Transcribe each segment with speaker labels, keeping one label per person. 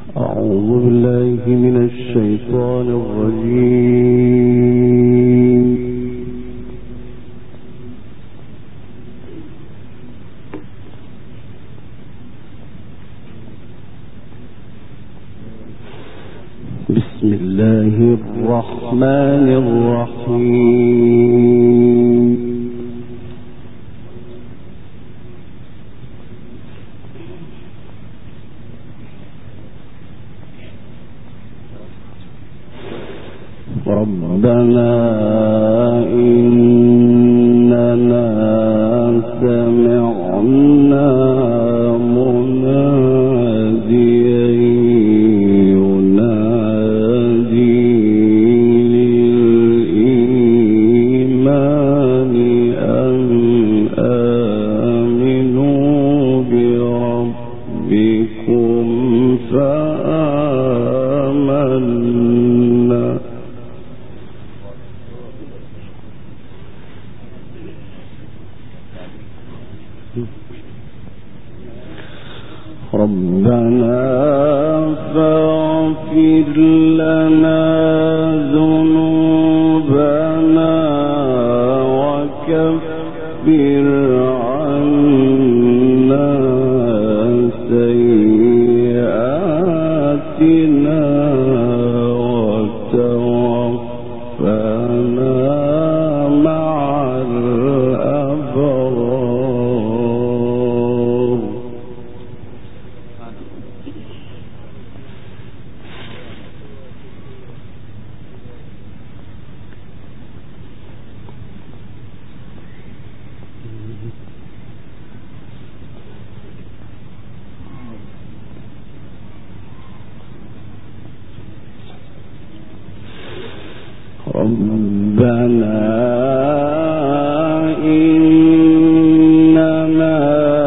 Speaker 1: أعوذ بالله من الشيطان الرجيم. بسم الله الرحمن الرحيم. ربنا إننا سمعنا مناديا ينادي للإيمان أن آمنوا بربكم فآمنا. ربنا فاغفر لنا ذنوبنا وكفر عنا سيئاتنا وتوفنا مع الأبرار. ربنا إننا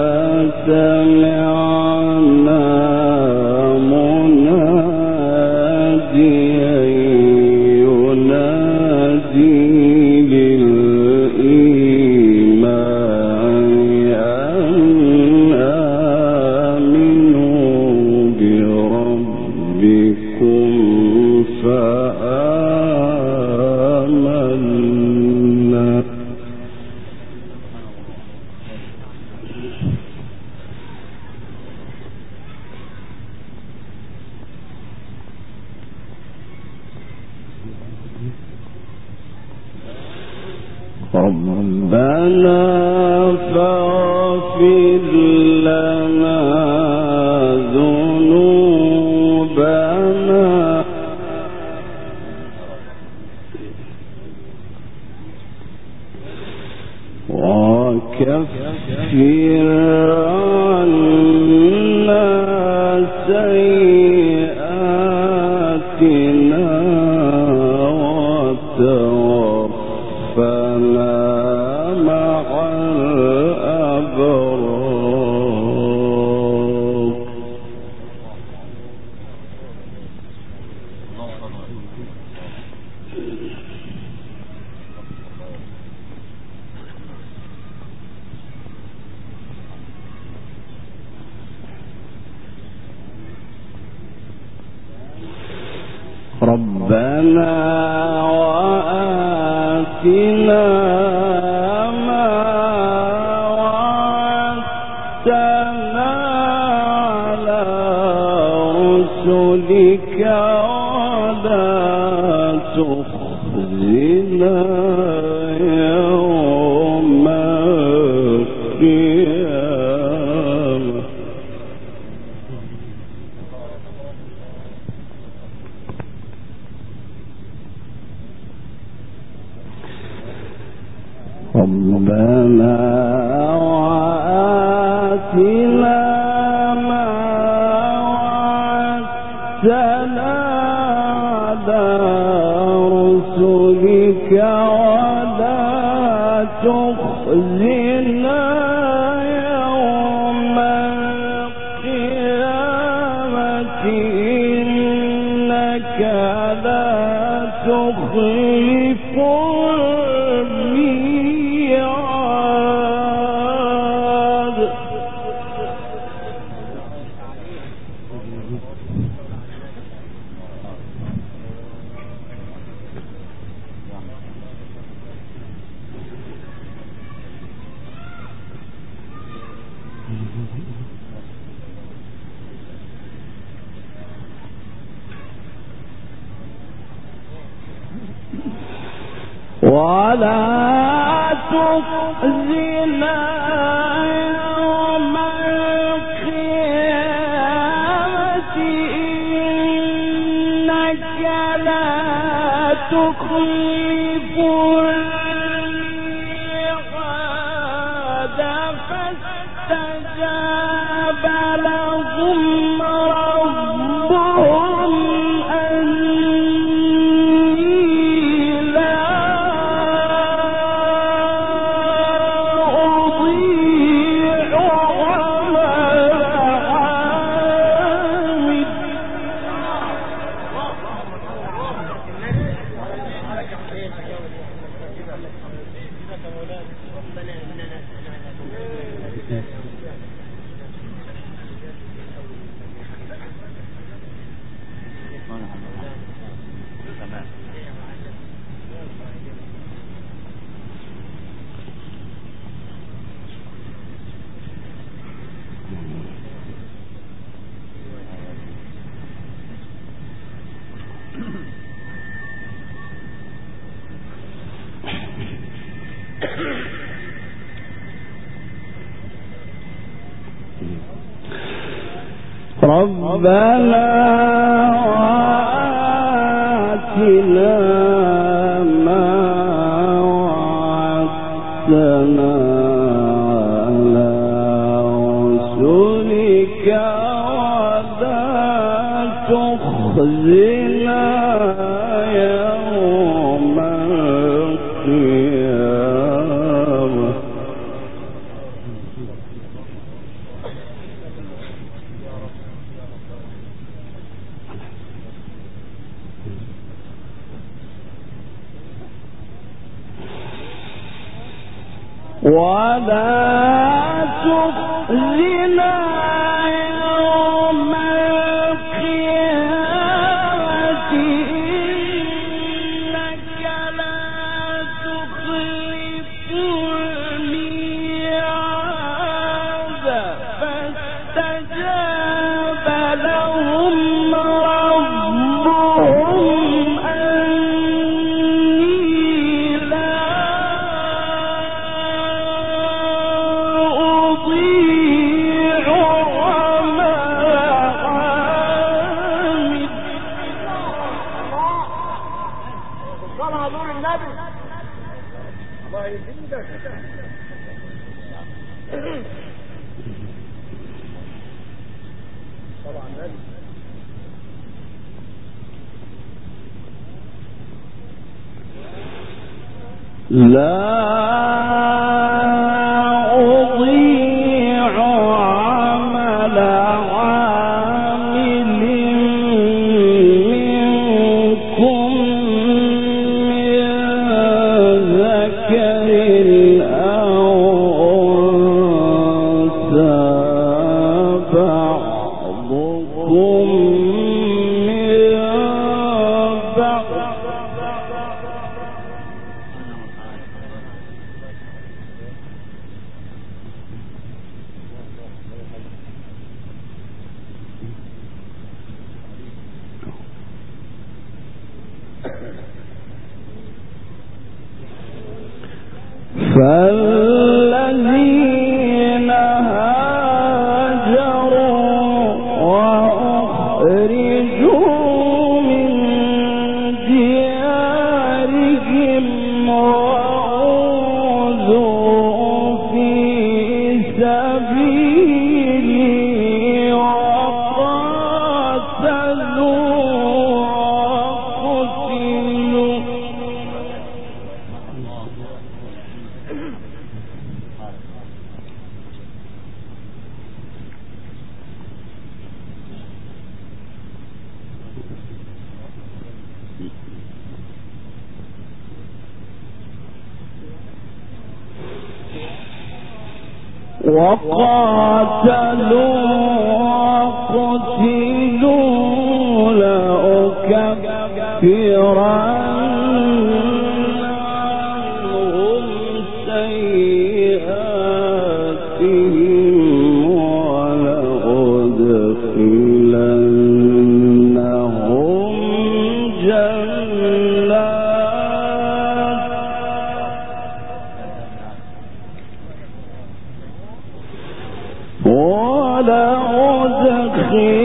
Speaker 1: سمعنا مناديا ينادي للإيمان أن آمنوا بربكم فآمنا. ربنا فاغفر لنا ذنوبنا وكفر عنا سيئاتنا وتوفنا مع الأبرار. ربنا وآتنا ما وعدتنا على رسلك ولا تخزنا يوم القيامة. ربنا وآتنا ما وعدتنا على رسلك ولا تخزنا يوم القيامة إنك لا تخلف الميعاد. ولا تخزنا يوم القيامة إنك لا تخلف الميعاد فاستجاب لهم ربهم ربنا وآتنا ما وعدتنا على رسلك ولا تخزنا يوم القيامة ولا تخزنا يوم القيامة إنك لا تخلف الميعاد فاستجاب لهم ربهم أني لا أضيع عمل عامل.
Speaker 2: صلى نور النبي الله يزيدك. طبعا النبي
Speaker 1: لا أضيع عمل عامل منكم من ذكر أو أنثى بعضكم من بعض فالذين هاجروا وأخرجوا من ديارهم وأوذوا في سبيلي وقاتلوا وقتلوا لأكفرن عنهم سيئاتهم ولأدخلنهم جنات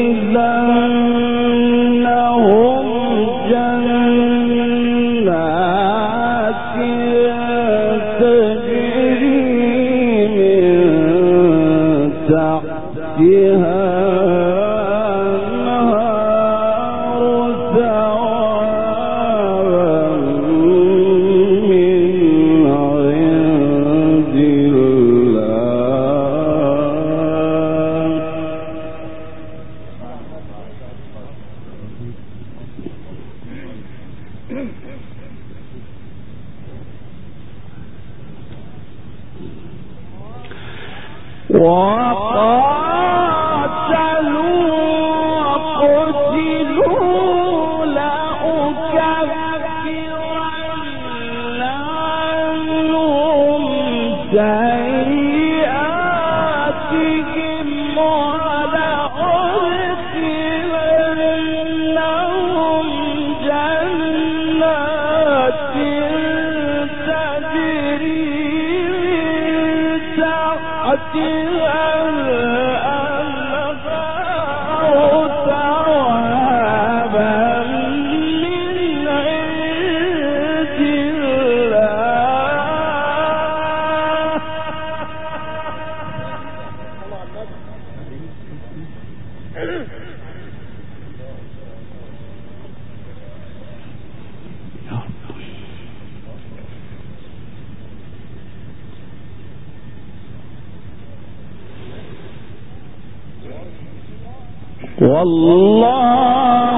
Speaker 1: والله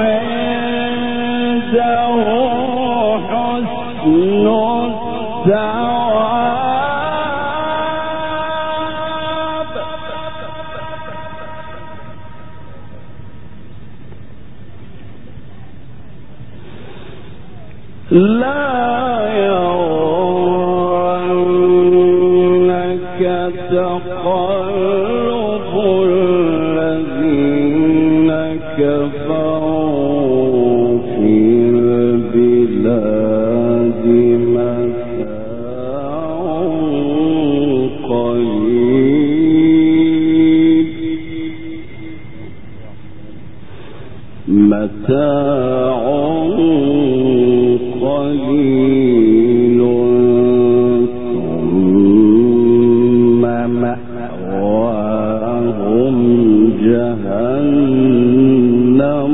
Speaker 1: عنده حسن الثواب لا يغرنك تقلب الذين كفروا في البلاد متاع قليل ثم مأواهم جهنم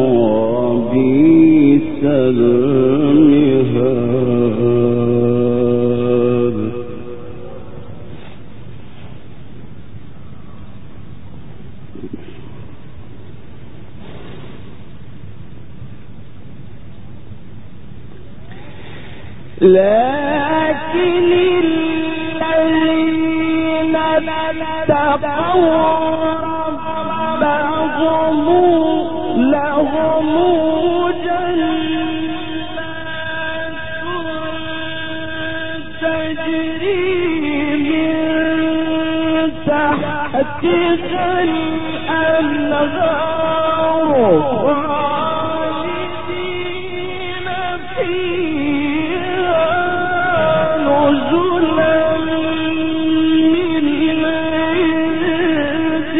Speaker 1: وبئس المهاد لكن الذين اتقوا ربهم لهم جنات تجري من تحتها الأنهار خالدين فيها نزلا من عند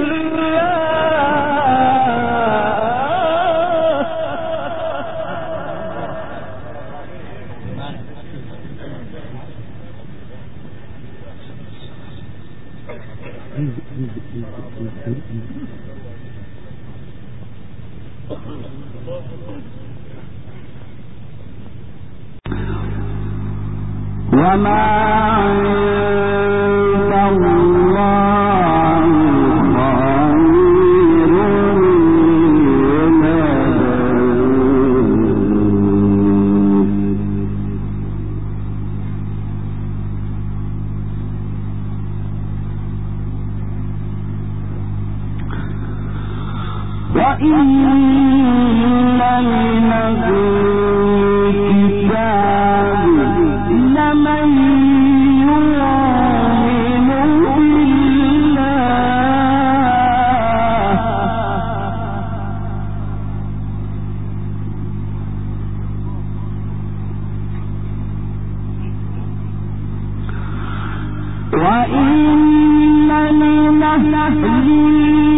Speaker 1: وما عند الله خير وإن من الكتاب لمن يؤمن بالله وإن من أهل الكتاب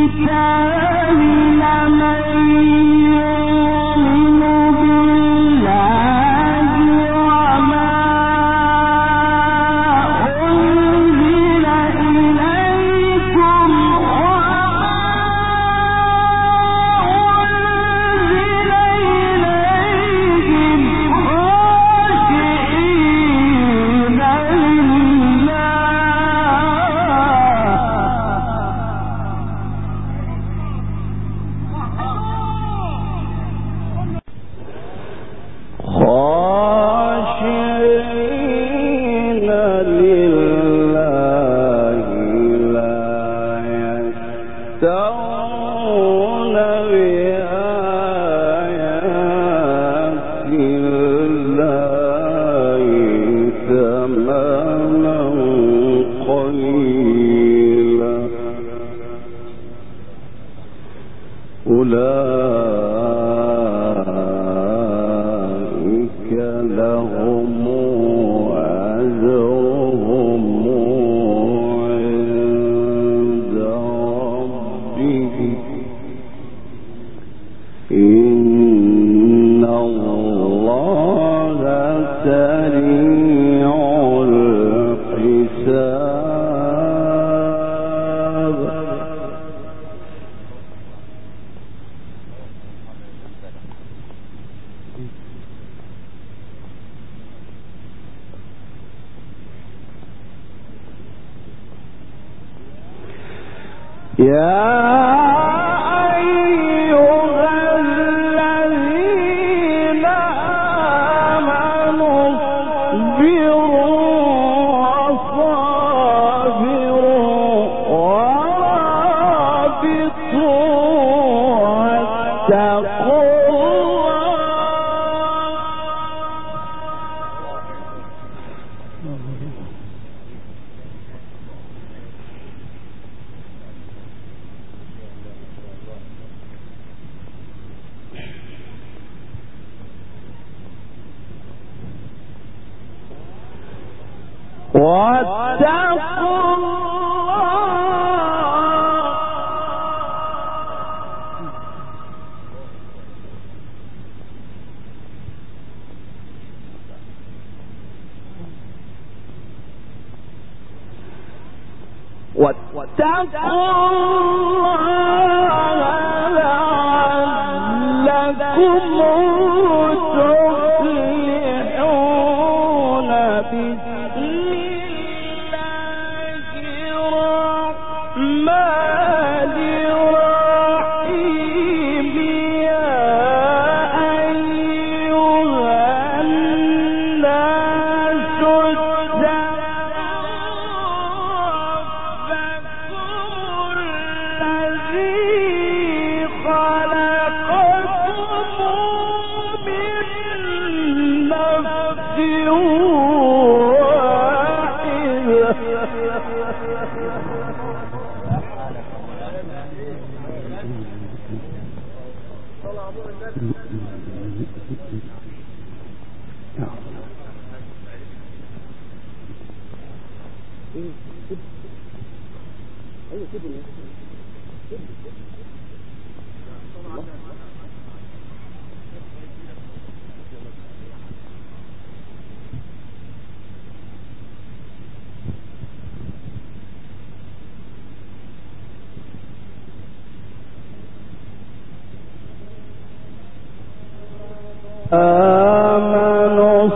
Speaker 1: آمنوا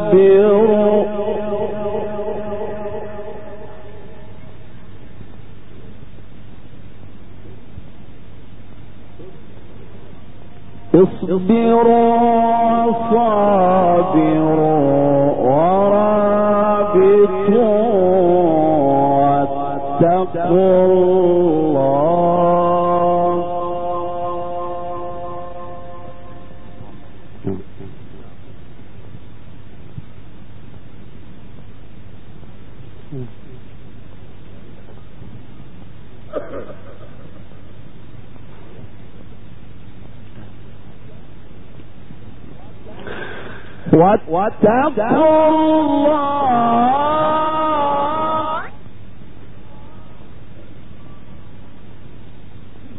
Speaker 1: اصبروا وصابروا ورابطوا واتقوا الله واتقوا الله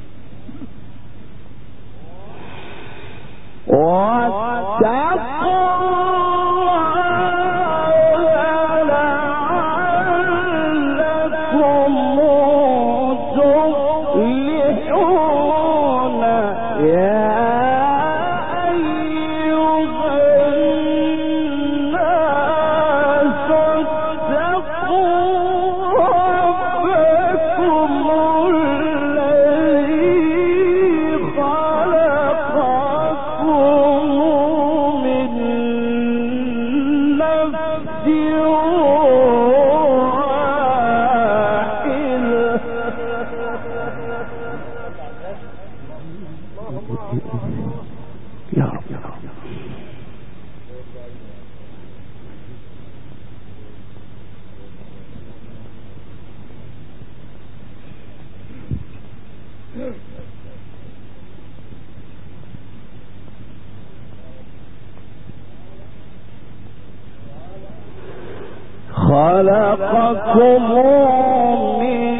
Speaker 1: خلقكم من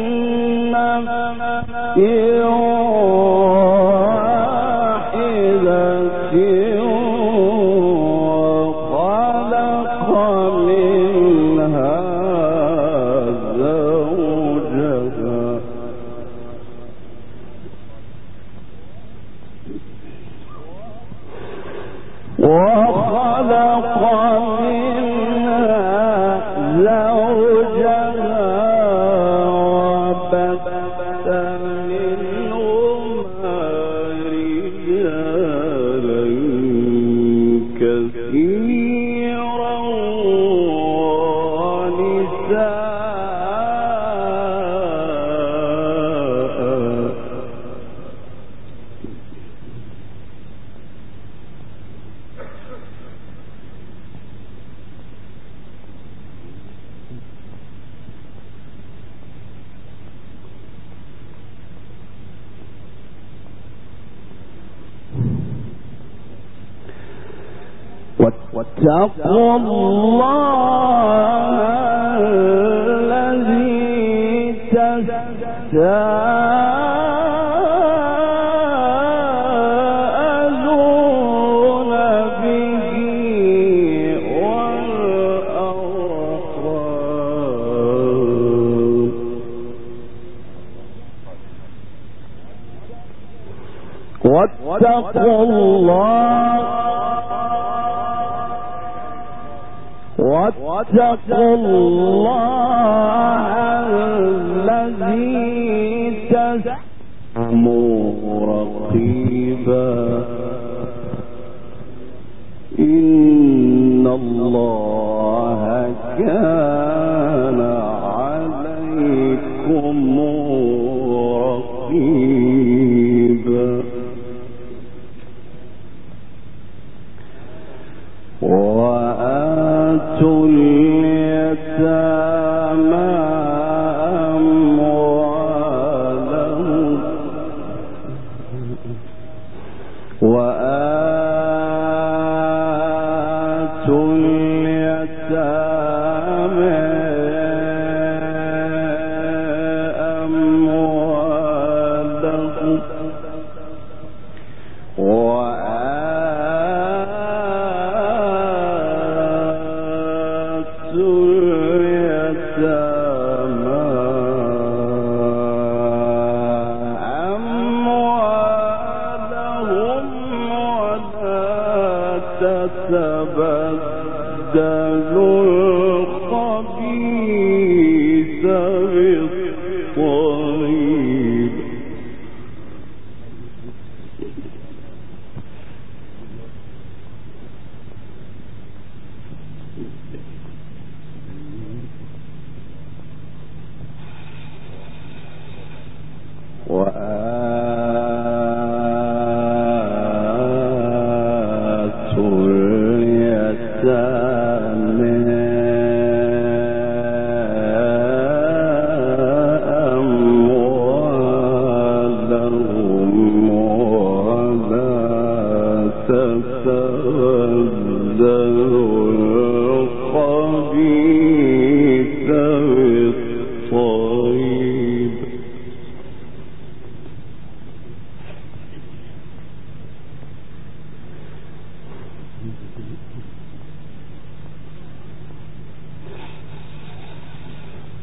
Speaker 1: نفس واحدة وخلق منها زوجها وخلق واتقوا الله الذي تساءلون به والأرحام واتقوا الله واتقوا الله الذي تسمعون رقيبا إن الله كان عليكم رقيبا وآتوا اليتامى أموالهم وآتوا اليتامى أموالهم تبدلوا الخبيث بالطيب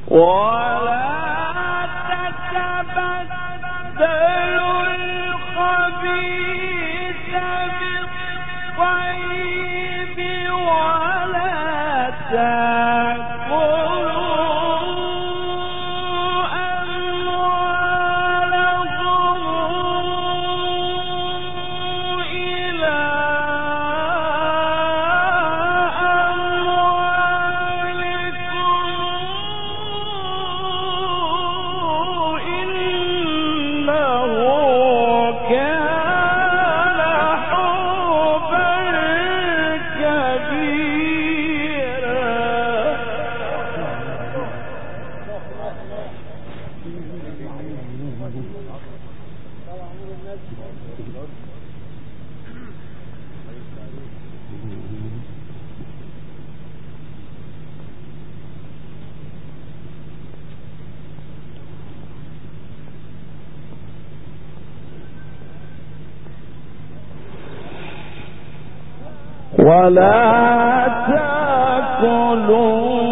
Speaker 1: ولا تأكلوا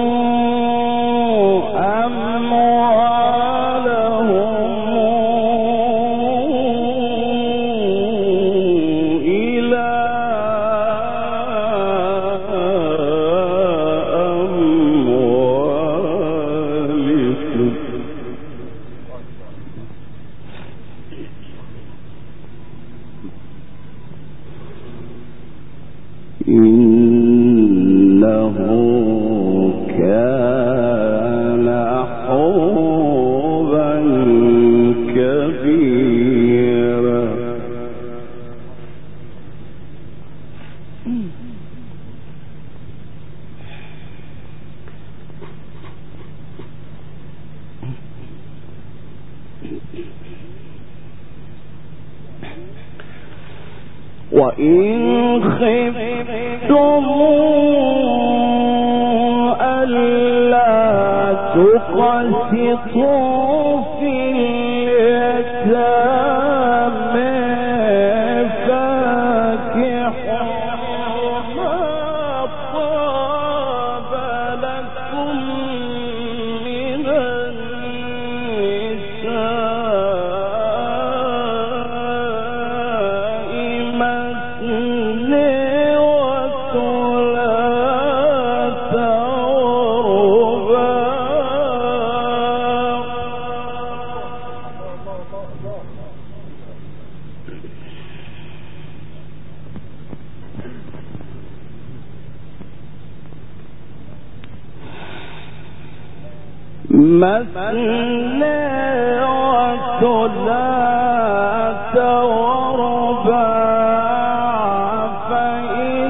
Speaker 1: وإن خفتم ألا تقسطوا في اليتامى فانكحوا ما طاب لكم من مثنى وثلاث ورباع فإن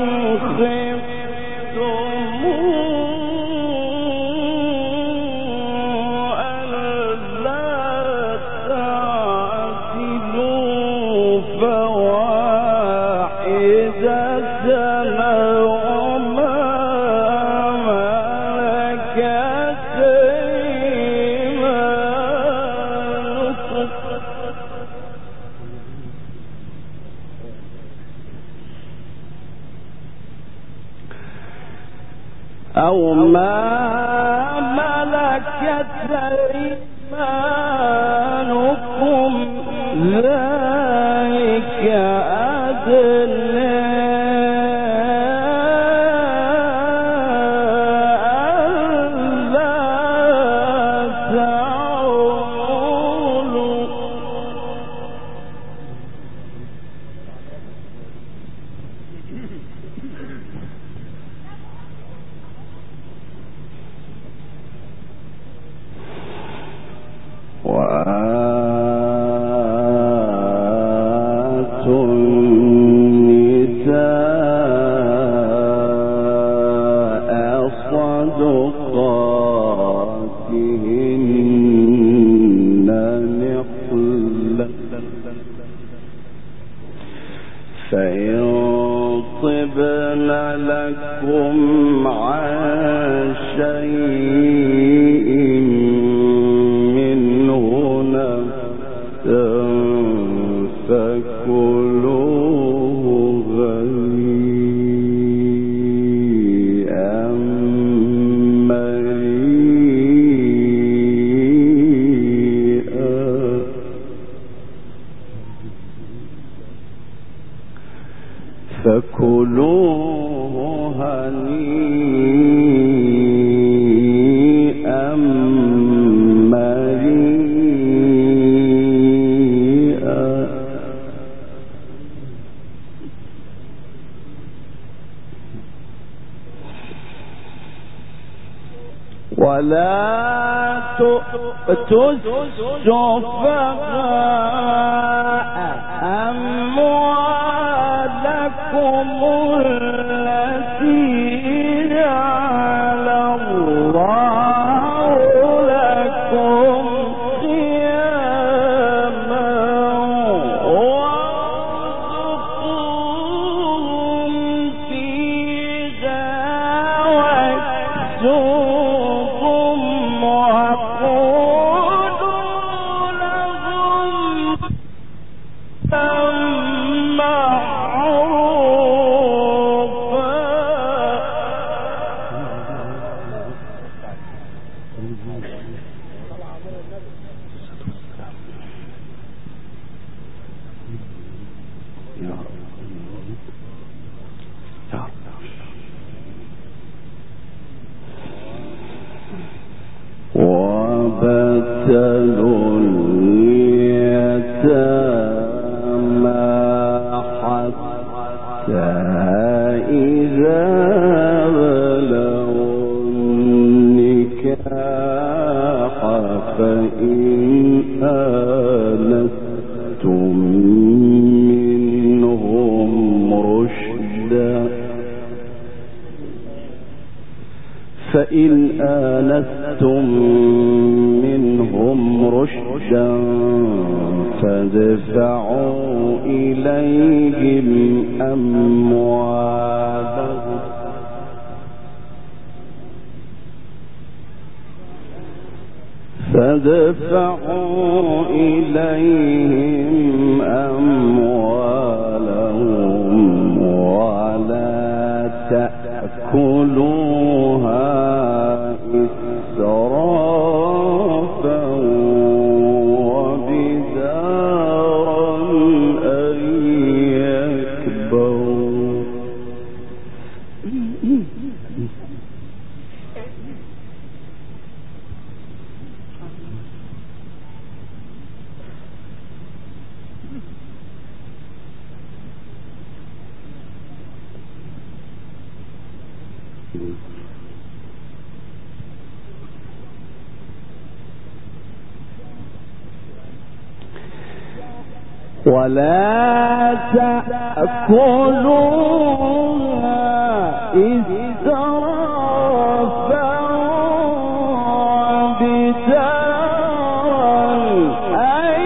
Speaker 1: خفتم ألا تعدلوا فواحدة أو ما ملكت أيمانكم ذلك أدنى ألا تعولوا وآتوا النساء صدقاتهن نحلة فإن طبن لكم عن شيء فكلوه هنيئا مريئا فكلوه هنيئا مريئا ولا تؤتوا السفهاء أموالكم التي جعل الله لكم قياما وارزقوهم فيها واكسوهم وقولوا لهم وابتلوا اليتامى حتى إذا بلغوا النكاح فإن آنستم منهم رشدا فادفعوا إليهم أموالهم ولا تأكلوها إسرافا وبدارا أن يكبروا ولا تأكلوها إسرافا وبدارا أن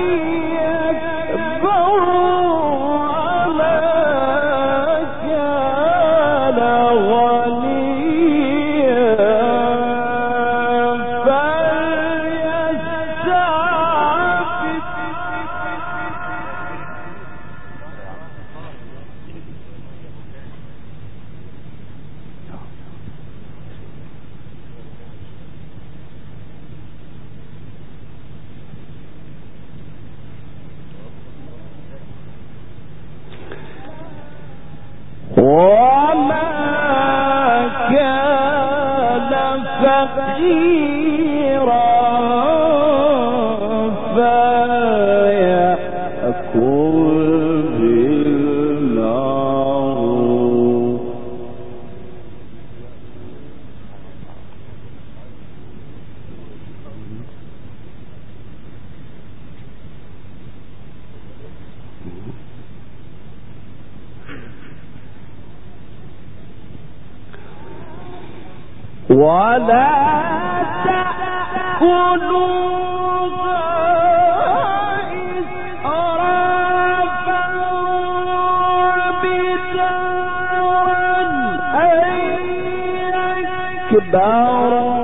Speaker 1: يكبروا وما كان غنيا فليستعفف وما كان فقيرا فليأكل بالمعروف ولا تأكلوها إسرافا وبدارا أن يكبروا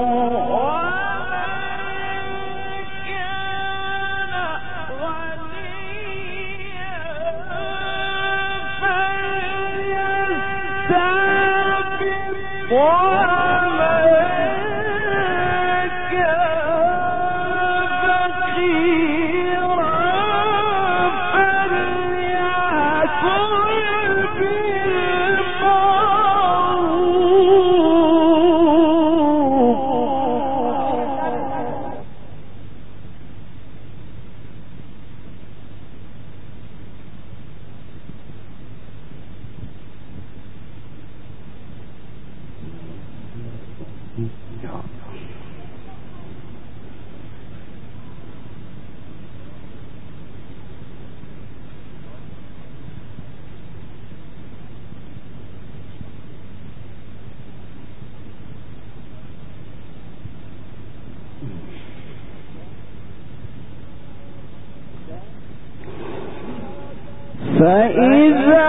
Speaker 1: فإذا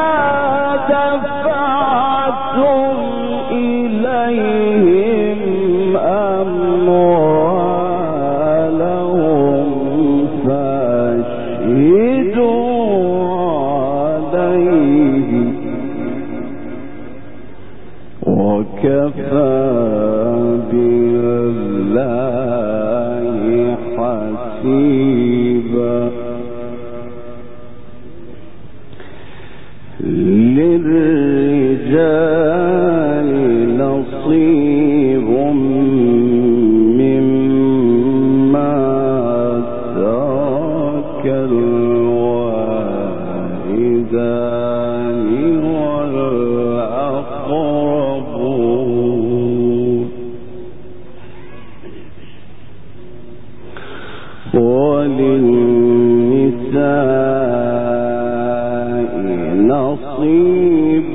Speaker 1: دفعتم إليهم أموالهم فاشهدوا عليهم وكفى بالله حسيبا. للرجال نصيب مما ترك الوالدان والأقربون وللنساء نصيب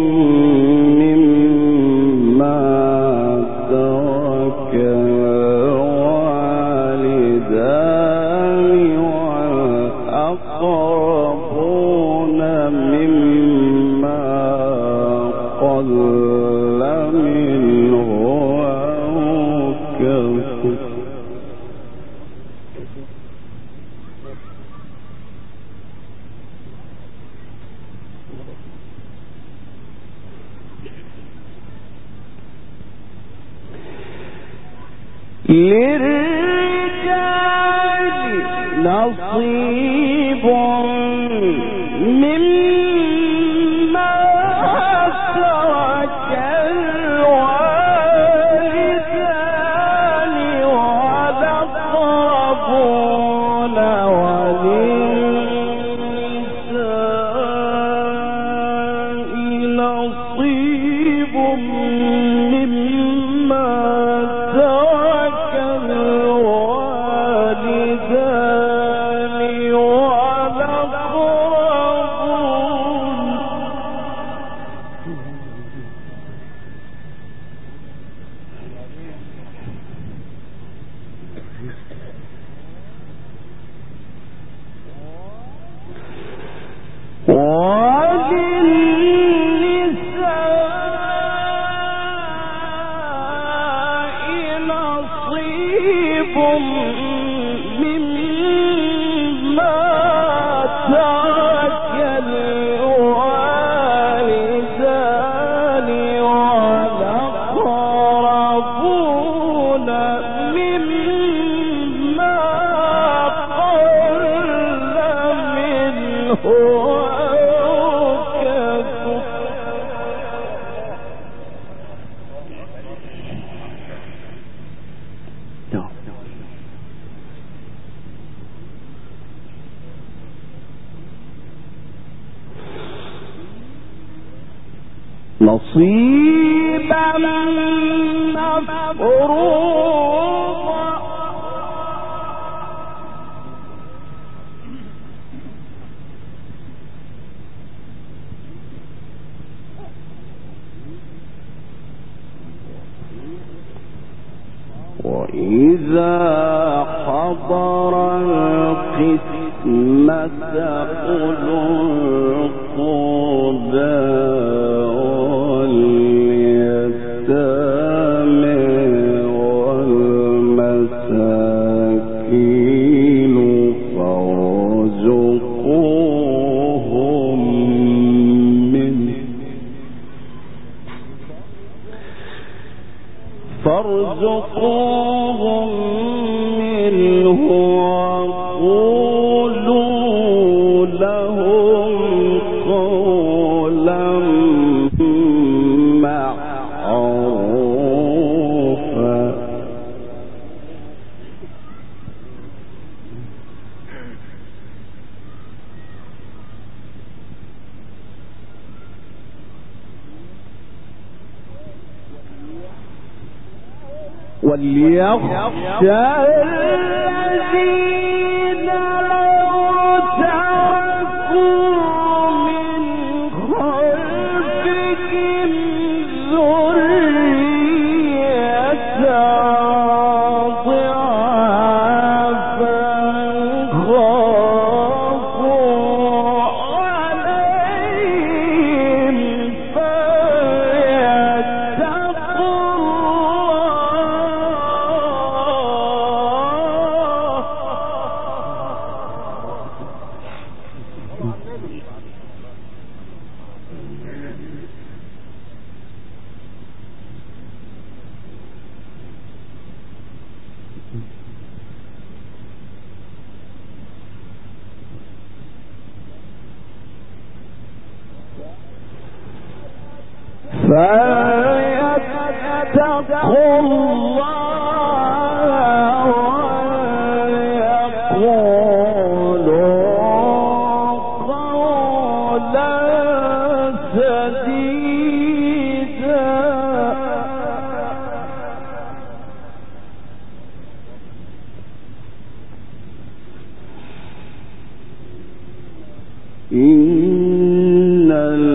Speaker 1: مما ترك الوالدان والأقربون مما قل منه أو كثر. للرجال نصيب مما ترك الوالدان والأقربون وللنساء نصيب مما ترك الوالدان والأقربون وللنساء نصيب مما ترك الوالدان والأقربون مما قل منه أو كثر. نصيبا مفروضا وإذا حضر القسمة أولو القربى واليتامى والمساكين فارزقوهم منه وقولوا لهم قولا معروفا. وليخشى الذين لو تركوا من خلفهم ذرية ضعافا خافوا عليهم فليتقوا الله وليقولوا قولا سديدا. إن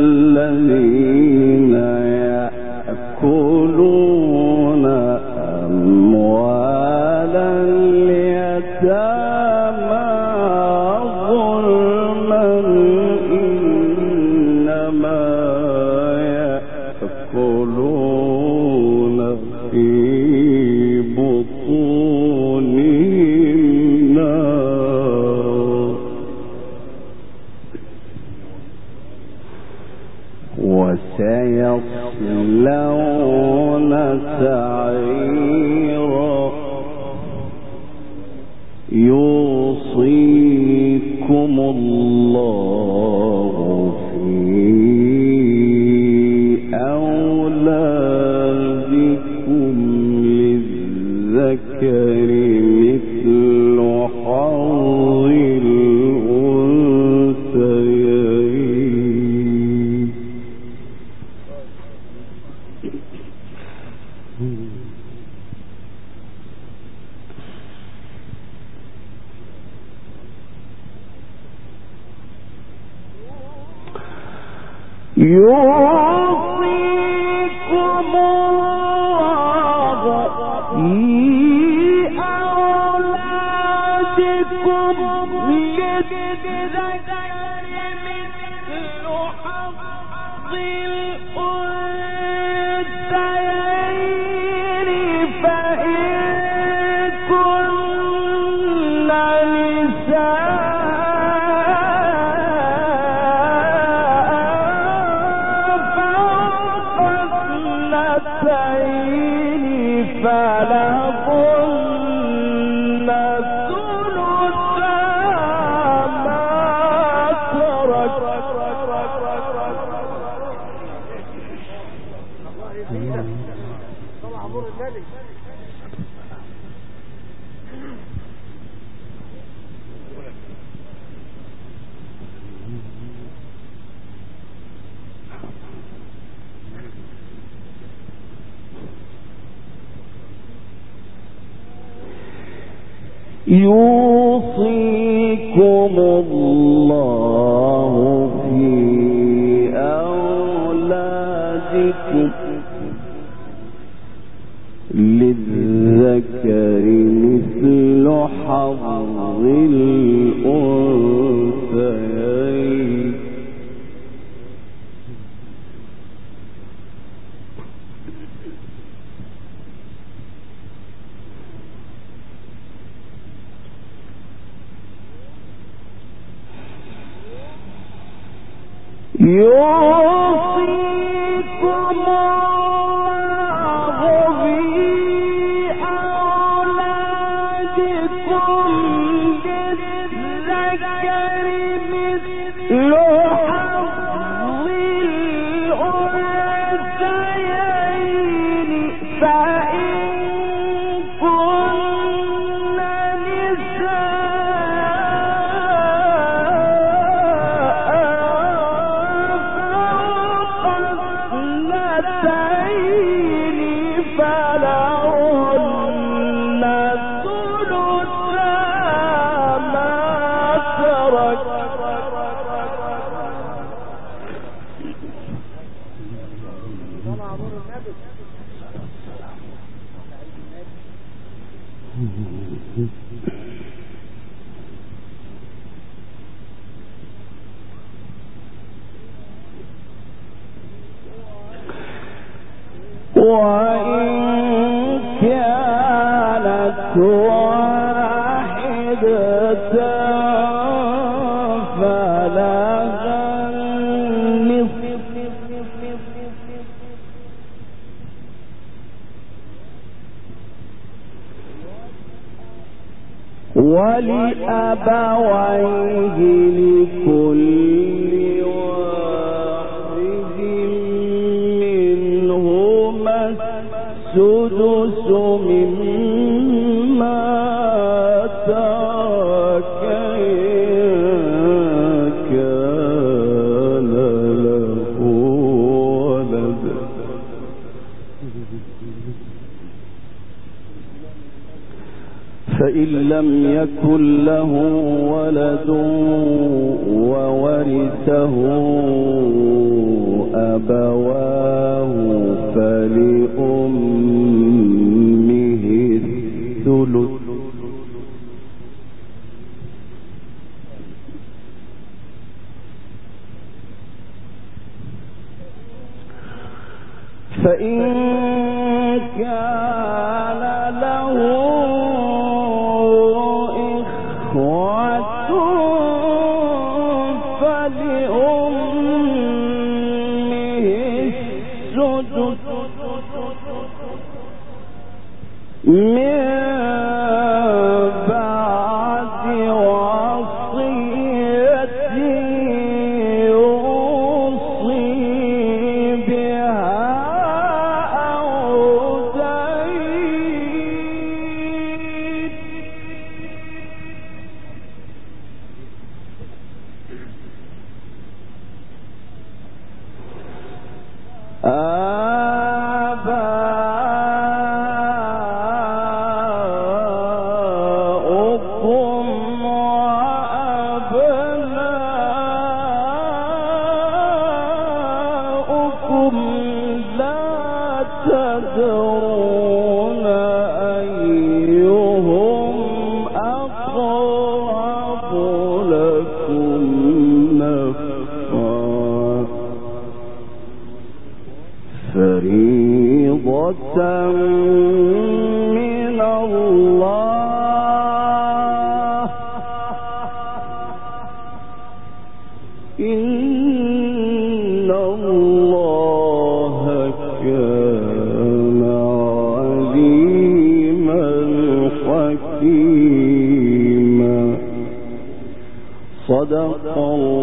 Speaker 1: الذين يأكلون أموال اليتامى ظلما إنما يأكلون في بطونهم نارا وسيصلون سعيرا. يوصيكم الله في أولادكم للذكر مثل حظ الأنثيين. يوصيكم الله في أولادكم للذكر مثل حظ الأنثيين فإن كن نساء فلهن ثلثا ما ترك.
Speaker 2: الله يزيدك. طلع نور النبي.
Speaker 1: يوصيكم الله في أولادكم للذكر مثل حظ الأنثيين. يوصيكم الله في أولادكم للذكر مثل حظ الأنثيين فإن كن وإن كانت واحدة فلها ولأبويه لكل واحد منهما السدس مما ترك كان له ولد فإن لم يكن له ولد وورثه أبواه فلأمه الثلث فإن كان له إخوة فلأمه السدس من بعد وصية يوصي بها أو دين آباؤكم وأبناؤكم لا تدرون أيهم أقرب لكم نفعا فريضة من الله إن الله كان عليما حكيما صدق الله